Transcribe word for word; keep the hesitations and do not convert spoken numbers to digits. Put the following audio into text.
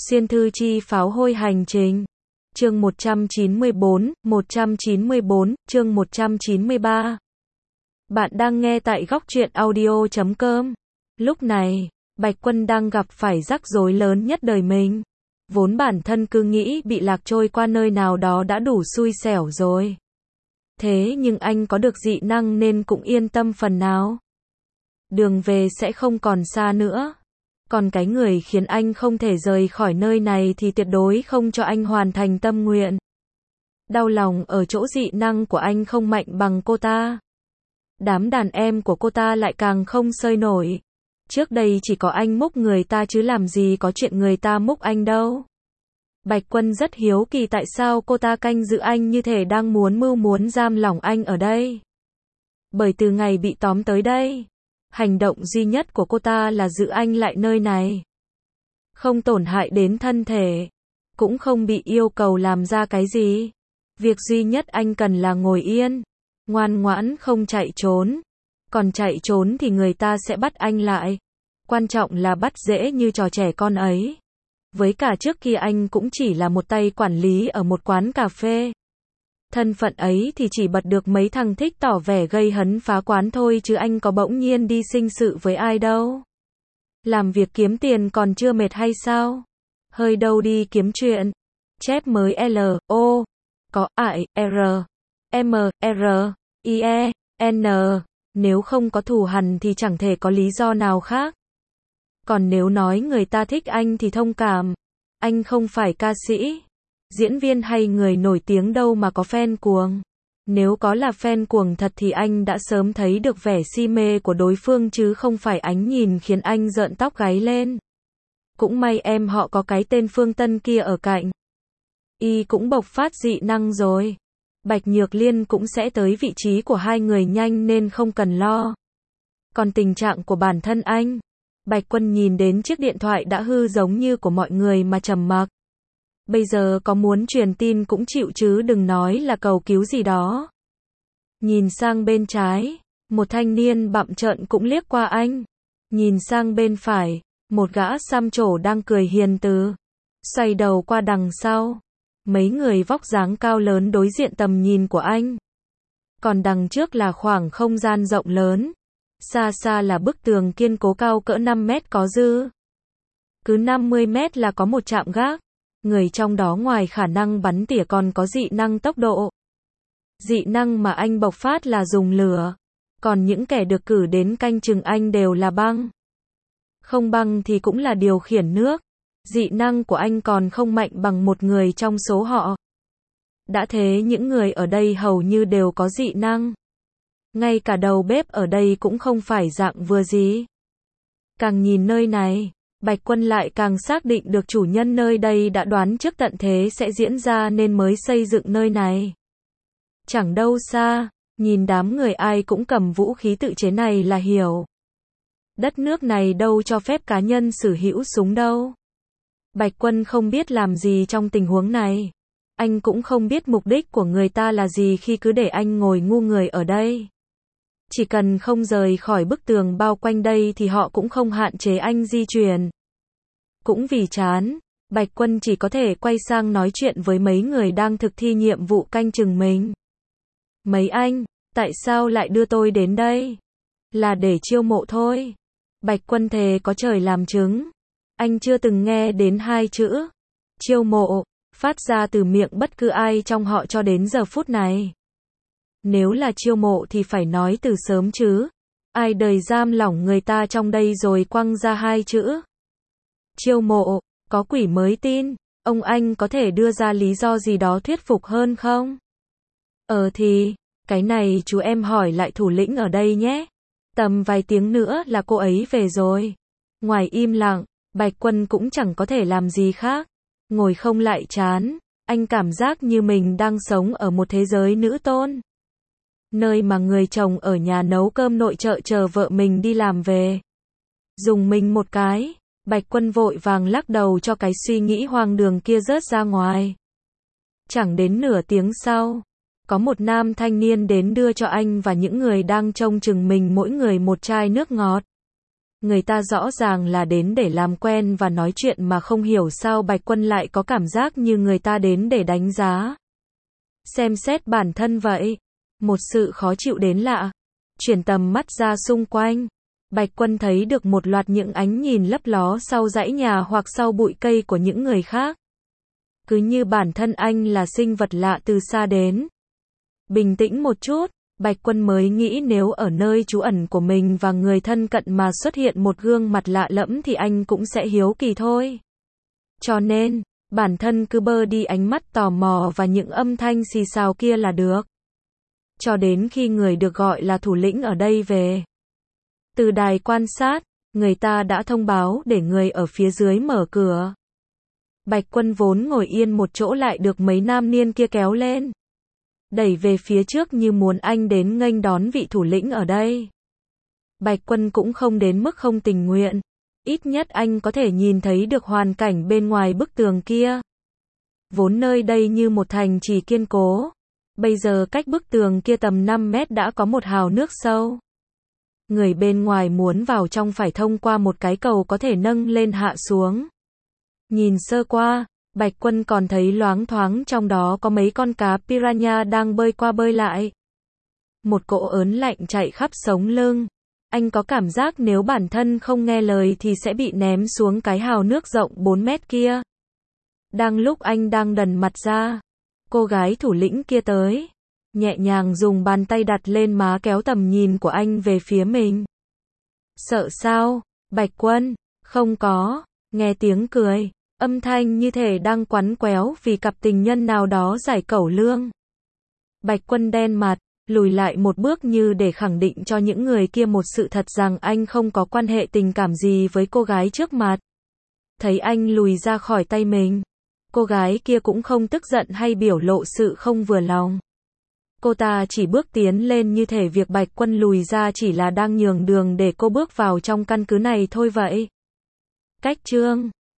Xuyên thư chi pháo hôi hành trình. Chương một trăm chín mươi bốn, một trăm chín mươi bốn, chương một trăm chín mươi ba. Bạn đang nghe tại góc truyện audio chấm com. Lúc này, Bạch Quân đang gặp phải rắc rối lớn nhất đời mình. Vốn bản thân cứ nghĩ bị lạc trôi qua nơi nào đó đã đủ xui xẻo rồi. Thế nhưng anh có được dị năng nên cũng yên tâm phần nào. Đường về sẽ không còn xa nữa. Còn cái người khiến anh không thể rời khỏi nơi này thì tuyệt đối không cho anh hoàn thành tâm nguyện. Đau lòng ở chỗ dị năng của anh không mạnh bằng cô ta. Đám đàn em của cô ta lại càng không sơi nổi. Trước đây chỉ có anh múc người ta chứ làm gì có chuyện người ta múc anh đâu. Bạch Quân rất hiếu kỳ tại sao cô ta canh giữ anh như thể đang muốn mưu muốn giam lỏng anh ở đây. Bởi từ ngày bị tóm tới đây, hành động duy nhất của cô ta là giữ anh lại nơi này. Không tổn hại đến thân thể, cũng không bị yêu cầu làm ra cái gì. Việc duy nhất anh cần là ngồi yên, ngoan ngoãn không chạy trốn. Còn chạy trốn thì người ta sẽ bắt anh lại. Quan trọng là bắt dễ như trò trẻ con ấy. Với cả trước kia anh cũng chỉ là một tay quản lý ở một quán cà phê. Thân phận ấy thì chỉ bật được mấy thằng thích tỏ vẻ gây hấn phá quán thôi chứ anh có bỗng nhiên đi sinh sự với ai đâu. Làm việc kiếm tiền còn chưa mệt hay sao? Hơi đâu đi kiếm chuyện. Chép mới L, O, có I, R, M, R, I, E, N. Nếu không có thù hằn thì chẳng thể có lý do nào khác. Còn nếu nói người ta thích anh thì thông cảm. Anh không phải ca sĩ, diễn viên hay người nổi tiếng đâu mà có fan cuồng. Nếu có là fan cuồng thật thì anh đã sớm thấy được vẻ si mê của đối phương chứ không phải ánh nhìn khiến anh rợn tóc gáy lên. Cũng may em họ có cái tên Phương Tân kia ở cạnh. Y cũng bộc phát dị năng rồi. Bạch Nhược Liên cũng sẽ tới vị trí của hai người nhanh nên không cần lo. Còn tình trạng của bản thân anh, Bạch Quân nhìn đến chiếc điện thoại đã hư giống như của mọi người mà trầm mặc. Bây giờ có muốn truyền tin cũng chịu chứ đừng nói là cầu cứu gì đó. Nhìn sang bên trái, một thanh niên bặm trợn cũng liếc qua anh. Nhìn sang bên phải, một gã xăm trổ đang cười hiền từ. Xoay đầu qua đằng sau, mấy người vóc dáng cao lớn đối diện tầm nhìn của anh. Còn đằng trước là khoảng không gian rộng lớn. Xa xa là bức tường kiên cố cao cỡ năm mét có dư. Cứ năm mươi mét là có một trạm gác. Người trong đó ngoài khả năng bắn tỉa còn có dị năng tốc độ. Dị năng mà anh bộc phát là dùng lửa. Còn những kẻ được cử đến canh chừng anh đều là băng. Không băng thì cũng là điều khiển nước. Dị năng của anh còn không mạnh bằng một người trong số họ. Đã thế những người ở đây hầu như đều có dị năng. Ngay cả đầu bếp ở đây cũng không phải dạng vừa gì. Càng nhìn nơi này, Bạch Quân lại càng xác định được chủ nhân nơi đây đã đoán trước tận thế sẽ diễn ra nên mới xây dựng nơi này. Chẳng đâu xa, nhìn đám người ai cũng cầm vũ khí tự chế này là hiểu. Đất nước này đâu cho phép cá nhân sở hữu súng đâu. Bạch Quân không biết làm gì trong tình huống này. Anh cũng không biết mục đích của người ta là gì khi cứ để anh ngồi ngu người ở đây. Chỉ cần không rời khỏi bức tường bao quanh đây thì họ cũng không hạn chế anh di chuyển. Cũng vì chán, Bạch Quân chỉ có thể quay sang nói chuyện với mấy người đang thực thi nhiệm vụ canh chừng mình. Mấy anh, tại sao lại đưa tôi đến đây? Là để chiêu mộ thôi. Bạch Quân thề có trời làm chứng. Anh chưa từng nghe đến hai chữ chiêu mộ phát ra từ miệng bất cứ ai trong họ cho đến giờ phút này. Nếu là chiêu mộ thì phải nói từ sớm chứ. Ai đời giam lỏng người ta trong đây rồi quăng ra hai chữ chiêu mộ, có quỷ mới tin. Ông anh có thể đưa ra lý do gì đó thuyết phục hơn không? Ờ thì, cái này chú em hỏi lại thủ lĩnh ở đây nhé. Tầm vài tiếng nữa là cô ấy về rồi. Ngoài im lặng, Bạch Quân cũng chẳng có thể làm gì khác. Ngồi không lại chán, anh cảm giác như mình đang sống ở một thế giới nữ tôn. Nơi mà người chồng ở nhà nấu cơm nội trợ chờ vợ mình đi làm về. Dùng mình một cái, Bạch Quân vội vàng lắc đầu cho cái suy nghĩ hoang đường kia rớt ra ngoài. Chẳng đến nửa tiếng sau, có một nam thanh niên đến đưa cho anh và những người đang trông chừng mình mỗi người một chai nước ngọt. Người ta rõ ràng là đến để làm quen và nói chuyện mà không hiểu sao Bạch Quân lại có cảm giác như người ta đến để đánh giá. Xem xét bản thân vậy. Một sự khó chịu đến lạ. Chuyển tầm mắt ra xung quanh. Bạch Quân thấy được một loạt những ánh nhìn lấp ló sau dãy nhà hoặc sau bụi cây của những người khác. Cứ như bản thân anh là sinh vật lạ từ xa đến. Bình tĩnh một chút, Bạch Quân mới nghĩ nếu ở nơi trú ẩn của mình và người thân cận mà xuất hiện một gương mặt lạ lẫm thì anh cũng sẽ hiếu kỳ thôi. Cho nên, bản thân cứ bơ đi ánh mắt tò mò và những âm thanh xì xào kia là được. Cho đến khi người được gọi là thủ lĩnh ở đây về. Từ đài quan sát, người ta đã thông báo để người ở phía dưới mở cửa. Bạch Quân vốn ngồi yên một chỗ lại được mấy nam niên kia kéo lên. Đẩy về phía trước như muốn anh đến nghênh đón vị thủ lĩnh ở đây. Bạch Quân cũng không đến mức không tình nguyện. Ít nhất anh có thể nhìn thấy được hoàn cảnh bên ngoài bức tường kia. Vốn nơi đây như một thành trì kiên cố. Bây giờ cách bức tường kia tầm năm mét đã có một hào nước sâu. Người bên ngoài muốn vào trong phải thông qua một cái cầu có thể nâng lên hạ xuống. Nhìn sơ qua, Bạch Quân còn thấy loáng thoáng trong đó có mấy con cá piranha đang bơi qua bơi lại. Một cỗ ớn lạnh chạy khắp sống lưng. Anh có cảm giác nếu bản thân không nghe lời thì sẽ bị ném xuống cái hào nước rộng bốn mét kia. Đang lúc anh đang đần mặt ra, cô gái thủ lĩnh kia tới, nhẹ nhàng dùng bàn tay đặt lên má kéo tầm nhìn của anh về phía mình. Sợ sao? Bạch Quân, không có, nghe tiếng cười, âm thanh như thể đang quắn quéo vì cặp tình nhân nào đó giải cẩu lương. Bạch Quân đen mặt, lùi lại một bước như để khẳng định cho những người kia một sự thật rằng anh không có quan hệ tình cảm gì với cô gái trước mặt. Thấy anh lùi ra khỏi tay mình, cô gái kia cũng không tức giận hay biểu lộ sự không vừa lòng. Cô ta chỉ bước tiến lên như thể việc Bạch Quân lùi ra chỉ là đang nhường đường để cô bước vào trong căn cứ này thôi vậy. Cách chương